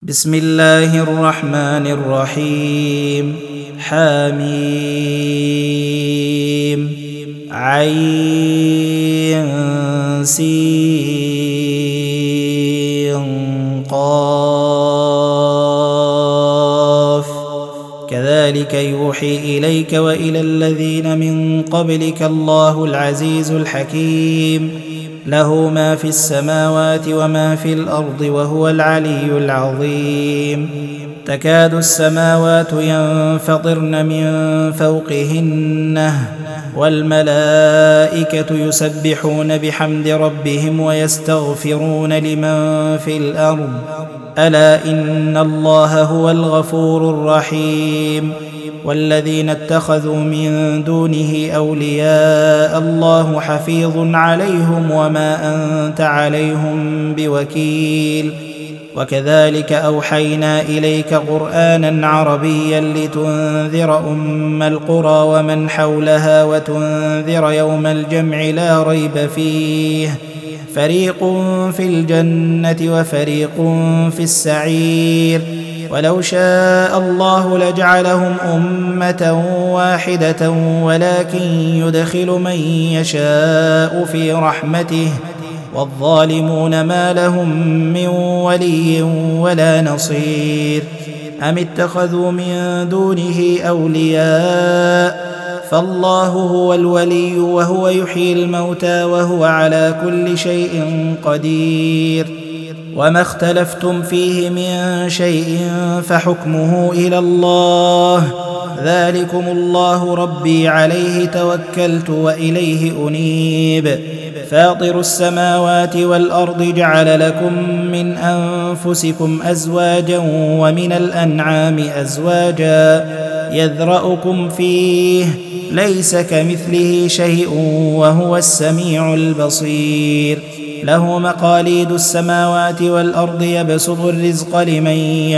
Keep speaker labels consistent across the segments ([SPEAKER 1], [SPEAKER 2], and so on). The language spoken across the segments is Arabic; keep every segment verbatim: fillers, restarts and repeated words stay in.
[SPEAKER 1] بسم الله الرحمن الرحيم. حميم عين سين قاف كذلك يوحي إليك وإلى الذين من قبلك الله العزيز الحكيم له ما في السماوات وما في الأرض وهو العلي العظيم. تكاد السماوات ينفطرن من فوقهن والملائكة يسبحون بحمد ربهم ويستغفرون لمن في الأرض ألا إن الله هو الغفور الرحيم. والذين اتخذوا من دونه أولياء الله حفيظ عليهم وما أنت عليهم بوكيل. وكذلك أوحينا إليك قرآنا عربيا لتنذر أم القرى ومن حولها وتنذر يوم الجمع لا ريب فيه فريق في الجنة وفريق في السعير. ولو شاء الله لجعلهم أمة واحدة ولكن يدخل من يشاء في رحمته والظالمون ما لهم من ولي ولا نصير. أم اتخذوا من دونه أولياء فالله هو الولي وهو يحيي الموتى وهو على كل شيء قدير. وما اختلفتم فيه من شيء فحكمه إلى الله ذلكم الله ربي عليه توكلت وإليه أنيب. فاطر السماوات والأرض جعل لكم من أنفسكم أزواجا ومن الأنعام أزواجا يذرأكم فيه ليس كمثله شيء وهو السميع البصير. له مقاليد السماوات والأرض يبسط الرزق لمن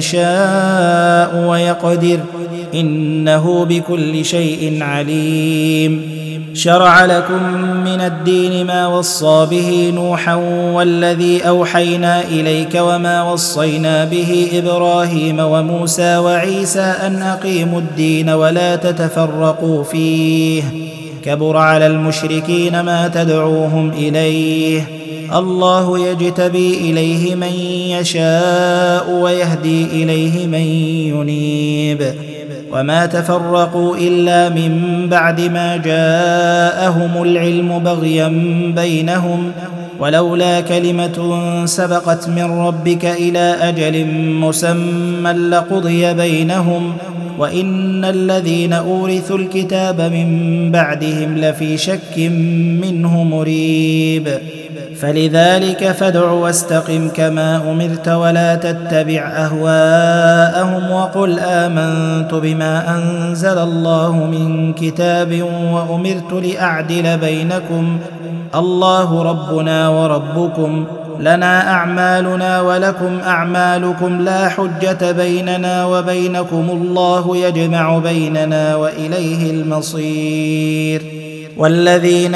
[SPEAKER 1] يشاء ويقدر إنه بكل شيء عليم. شرع لكم من الدين ما وصى به نوحا والذي أوحينا إليك وما وصينا به إبراهيم وموسى وعيسى أن أقيموا الدين ولا تتفرقوا فيه كبر على المشركين ما تدعوهم إليه الله يجتبي إليه من يشاء ويهدي إليه من ينيب. وما تفرقوا إلا من بعد ما جاءهم العلم بغيا بينهم ولولا كلمة سبقت من ربك إلى أجل مسمى لقضي بينهم وإن الذين أورثوا الكتاب من بعدهم لفي شك منه مريب. فلذلك فادع واستقم كما أمرت ولا تتبع أهواءهم وقل آمنت بما أنزل الله من كتاب وأمرت لأعدل بينكم الله ربنا وربكم لنا أعمالنا ولكم أعمالكم لا حجة بيننا وبينكم الله يجمع بيننا وإليه المصير. والذين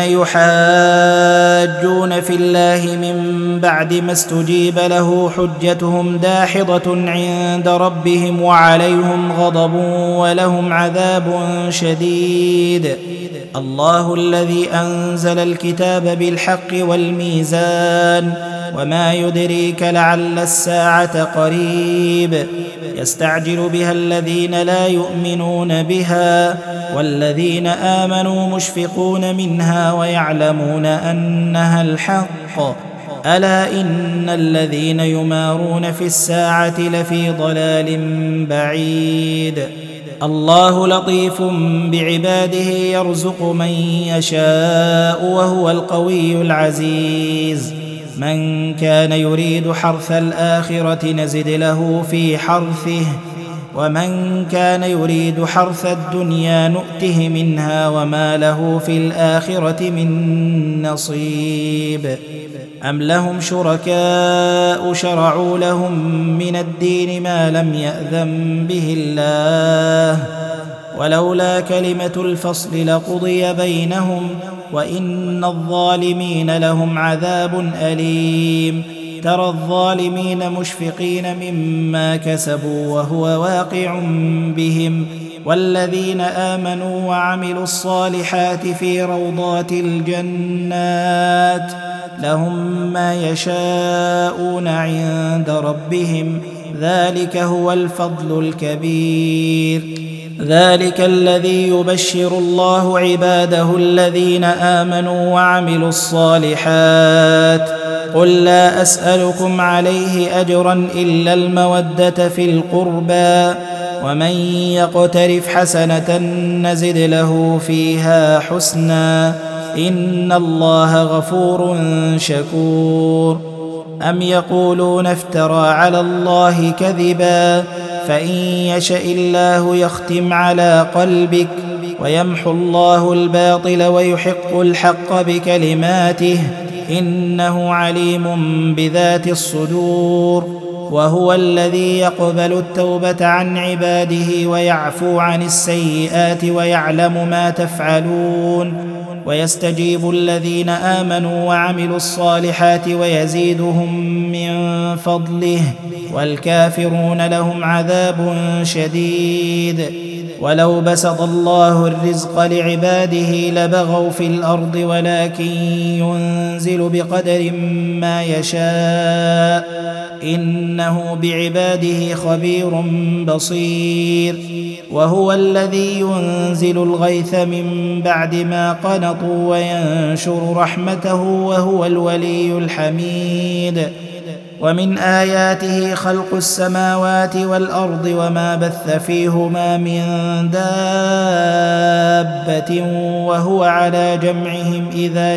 [SPEAKER 1] يحاجون في الله من بعد ما استجيب له حجتهم داحضة عند ربهم وعليهم غضب ولهم عذاب شديد. الله الذي أنزل الكتاب بالحق والميزان وما يدريك لعل الساعة قريب يستعجل بها الذين لا يؤمنون بها والذين آمنوا مشفقون منها ويعلمون أنها الحق ألا إن الذين يمارون في الساعة لفي ضلال بعيد. الله لطيف بعباده يرزق من يشاء وهو القوي العزيز. من كان يريد حرث الآخرة نزد له في حرثه ومن كان يريد حرث الدنيا نؤته منها وما له في الآخرة من نصيب. أم لهم شركاء شرعوا لهم من الدين ما لم يأذن به الله ولولا كلمة الفصل لقضي بينهم وإن الظالمين لهم عذاب أليم. ترى الظالمين مشفقين مما كسبوا وهو واقع بهم، والذين آمنوا وعملوا الصالحات في روضات الجنات لهم ما يشاءون عند ربهم، ذلك هو الفضل الكبير. ذلك الذي يبشر الله عباده الذين آمنوا وعملوا الصالحات. قل لا أسألكم عليه أجرا إلا المودة في القربى، ومن يقترف حسنة نزد له فيها حسنا، إن الله غفور شكور. أم يقولون افترى على الله كذبا، فإن يشأ الله يختم على قلبك ويمحو الله الباطل ويحق الحق بكلماته، إنه عليم بذات الصدور. وهو الذي يقبل التوبة عن عباده ويعفو عن السيئات ويعلم ما تفعلون، ويستجيب الذين آمنوا وعملوا الصالحات ويزيدهم من فضله، والكافرون لهم عذاب شديد. ولو بسط الله الرزق لعباده لبغوا في الأرض، ولكن ينزل بقدر ما يشاء، إنه بعباده خبير بصير. وهو الذي ينزل الغيث من بعد ما قنطوا وينشر رحمته، وهو الولي الحميد. ومن آياته خلق السماوات والأرض وما بث فيهما من دابة، وهو على جمعهم إذا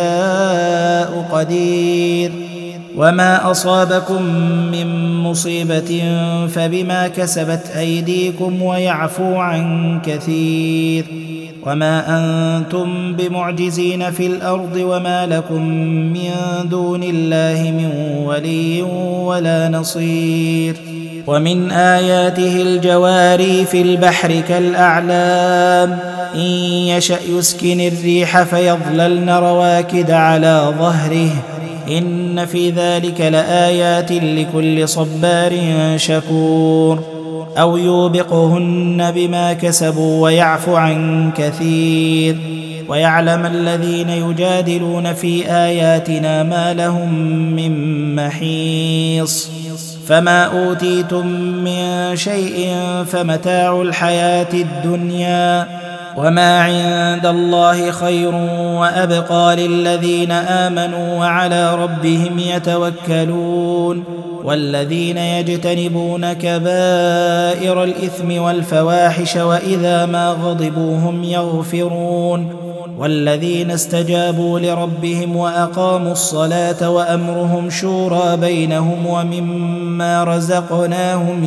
[SPEAKER 1] يشاء قدير. وما أصابكم من مصيبة فبما كسبت أيديكم ويعفو عن كثير. وما أنتم بمعجزين في الأرض، وما لكم من دون الله من ولي ولا نصير. ومن آياته الجواري في البحر كالأعلام، إن يشأ يسكن الريح فيظللن رواكد على ظهره، إن في ذلك لآيات لكل صبار شكور. أو يوبقهن بما كسبوا ويعفو عن كثير، ويعلم الذين يجادلون في آياتنا ما لهم من محيص. فما أوتيتم من شيء فمتاع الحياة الدنيا، وما عند الله خير وأبقى للذين آمنوا وعلى ربهم يتوكلون. والذين يجتنبون كبائر الإثم والفواحش وإذا ما غضبوا هم يغفرون. والذين استجابوا لربهم وأقاموا الصلاة وأمرهم شورى بينهم ومما رزقناهم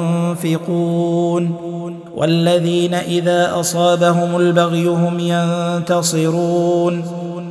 [SPEAKER 1] ينفقون. والذين إذا أصابهم البغي هم ينتصرون.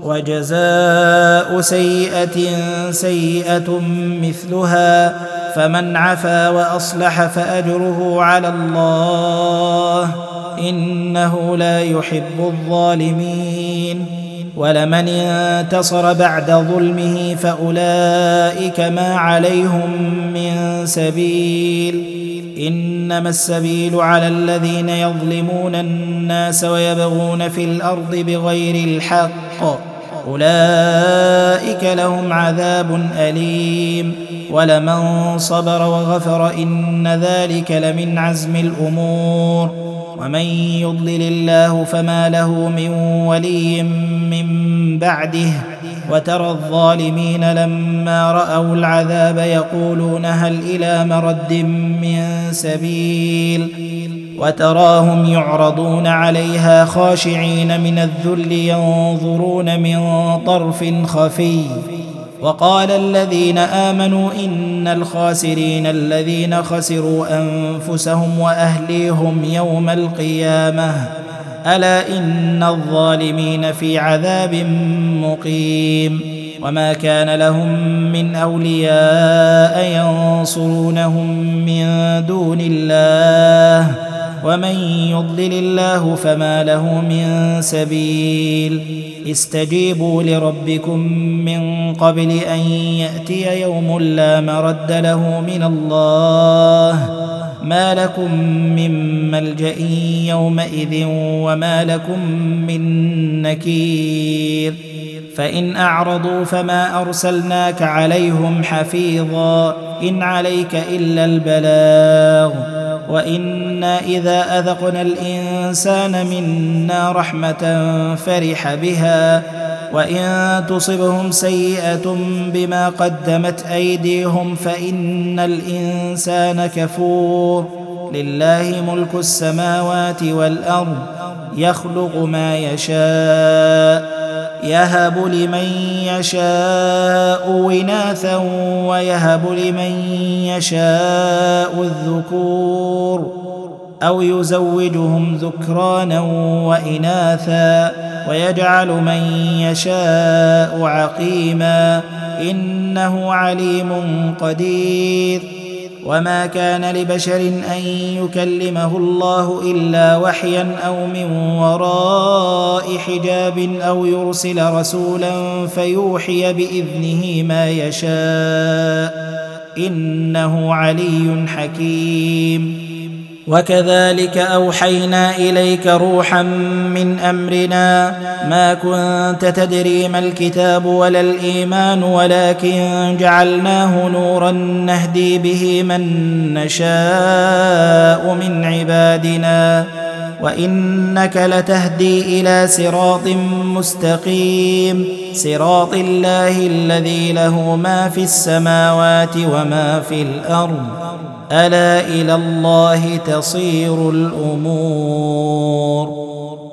[SPEAKER 1] وجزاء سيئة سيئة مثلها، فمن عفا وأصلح فأجره على الله، إنه لا يحب الظالمين. ولمن انتصر بعد ظلمه فأولئك ما عليهم من سبيل، إنما السبيل على الذين يظلمون الناس ويبغون في الأرض بغير الحق، أولئك لهم عذاب أليم. ولمن صبر وغفر إن ذلك لمن عزم الأمور. ومن يضلل الله فما له من ولي من بعده. وترى الظالمين لما رأوا العذاب يقولون هل إلى مرد من سبيل، وتراهم يعرضون عليها خاشعين من الذل ينظرون من طرف خفي. وقال الذين آمنوا إن الخاسرين الذين خسروا أنفسهم وأهليهم يوم القيامة، ألا إن الظالمين في عذاب مقيم. وما كان لهم من أولياء ينصرونهم من دون الله، ومن يضلل الله فما له من سبيل استجيبوا لربكم من قبل أن يأتي يوم لا مرد له من الله ما لكم من ملجأ يومئذ وما لكم من نكير فإن أعرضوا فما أرسلناك عليهم حفيظا إن عليك إلا البلاغ وإنا إذا أذقنا الإنسان منا رحمة فرح بها وإن تصبهم سيئة بما قدمت أيديهم فإن الإنسان كفور لله ملك السماوات والأرض يخلق ما يشاء يهب لمن يشاء إناثا ويهب لمن يشاء الذكور أو يزوجهم ذكرانا وإناثا ويجعل من يشاء عقيما إنه عليم قدير وما كان لبشر أن يكلمه الله إلا وحيا أو من وراء حجاب أو يرسل رسولا فيوحي بإذنه ما يشاء إنه علي حكيم وكذلك أوحينا إليك روحا من أمرنا ما كنت تدري ما الكتاب ولا الإيمان ولكن جعلناه نورا نهدي به من نشاء من عبادنا وإنك لتهدي إلى صراط مستقيم صراط الله الذي له ما في السماوات وما في الأرض ألا إلى الله تصير الأمور